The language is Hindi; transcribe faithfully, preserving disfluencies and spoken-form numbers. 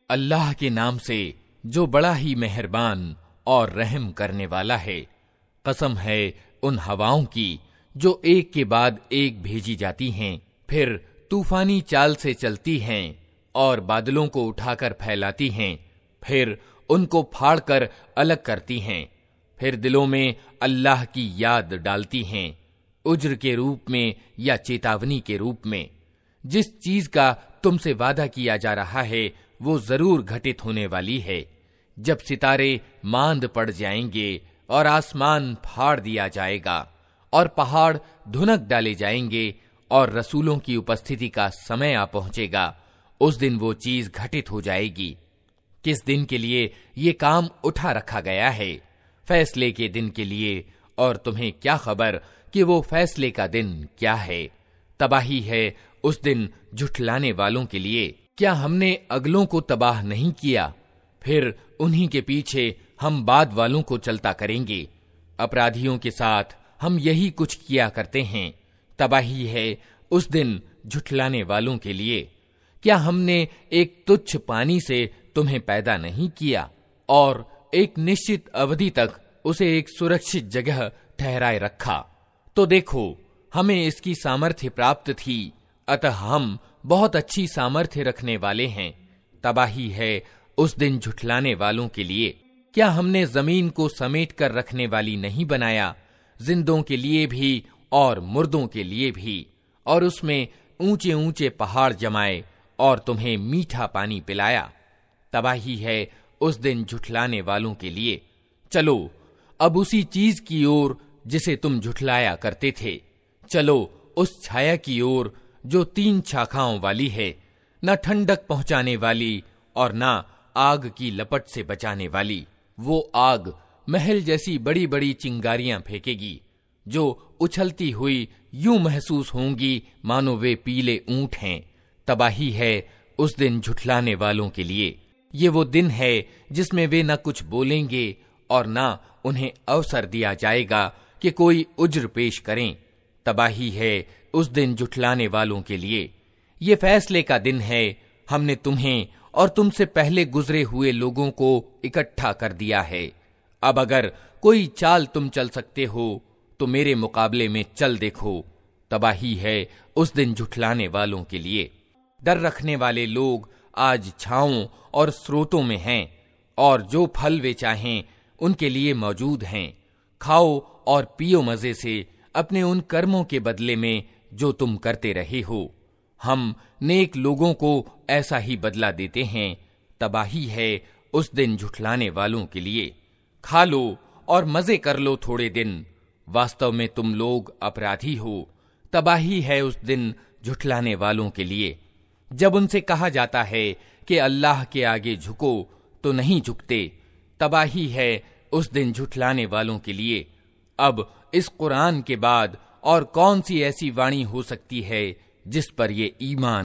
अल्लाह के नाम से जो बड़ा ही मेहरबान और रहम करने वाला है। कसम है उन हवाओं की जो एक के बाद एक भेजी जाती हैं, फिर तूफानी चाल से चलती हैं और बादलों को उठाकर फैलाती हैं, फिर उनको फाड़कर अलग करती हैं, फिर दिलों में अल्लाह की याद डालती हैं, उज्र के रूप में या चेतावनी के रूप में। जिस चीज का तुमसे वादा किया जा रहा है वो जरूर घटित होने वाली है। जब सितारे मांद पड़ जाएंगे और आसमान फाड़ दिया जाएगा और पहाड़ धुनक डाले जाएंगे और रसूलों की उपस्थिति का समय आ पहुंचेगा, उस दिन वो चीज घटित हो जाएगी। किस दिन के लिए ये काम उठा रखा गया है? फैसले के दिन के लिए। और तुम्हें क्या खबर कि वो फैसले का दिन क्या है? तबाही है उस दिन झुठलाने वालों के लिए। क्या हमने अगलों को तबाह नहीं किया? फिर उन्हीं के पीछे हम बाद वालों को चलता करेंगे। अपराधियों के साथ हम यही कुछ किया करते हैं। तबाही है उस दिन झुठलाने वालों के लिए। क्या हमने एक तुच्छ पानी से तुम्हें पैदा नहीं किया और एक निश्चित अवधि तक उसे एक सुरक्षित जगह ठहराए रखा? तो देखो, हमें इसकी सामर्थ्य प्राप्त थी, अतः हम बहुत अच्छी सामर्थ्य रखने वाले हैं। तबाही है उस दिन झुठलाने वालों के लिए। क्या हमने जमीन को समेट कर रखने वाली नहीं बनाया, जिंदों के लिए भी और मुर्दों के लिए भी, और उसमें ऊंचे ऊंचे पहाड़ जमाए और तुम्हें मीठा पानी पिलाया? तबाही है उस दिन झुठलाने वालों के लिए। चलो अब उसी चीज की ओर जिसे तुम झुठलाया करते थे, चलो उस छाया की ओर जो तीन शाखाओं वाली है, न ठंडक पहुंचाने वाली और न आग की लपट से बचाने वाली। वो आग महल जैसी बड़ी बड़ी चिंगारियां फेंकेगी जो उछलती हुई यूं महसूस होंगी मानो वे पीले ऊंट हैं। तबाही है उस दिन झुठलाने वालों के लिए। ये वो दिन है जिसमें वे न कुछ बोलेंगे और न उन्हें अवसर दिया जाएगा कि कोई उज्र पेश करें। तबाही है उस दिन झुठलाने वालों के लिए। ये फैसले का दिन है। हमने तुम्हें और तुमसे पहले गुजरे हुए लोगों को इकट्ठा कर दिया है। अब अगर कोई चाल तुम चल सकते हो तो मेरे मुकाबले में चल देखो। तबाही है उस दिन झुठलाने वालों के लिए। डर रखने वाले लोग आज छांवों और स्रोतों में हैं और जो फल वे चाहें उनके लिए मौजूद हैं। खाओ और पियो मजे से अपने उन कर्मों के बदले में जो तुम करते रहे हो। हम नेक लोगों को ऐसा ही बदला देते हैं। तबाही है उस दिन झुठलाने वालों के लिए। खा लो और मजे कर लो थोड़े दिन, वास्तव में तुम लोग अपराधी हो। तबाही है उस दिन झुठलाने वालों के लिए। जब उनसे कहा जाता है कि अल्लाह के आगे झुको तो नहीं झुकते। तबाही है उस दिन झुठलाने वालों के लिए। अब इस कुरान के बाद और कौन सी ऐसी वाणी हो सकती है जिस पर ये ईमान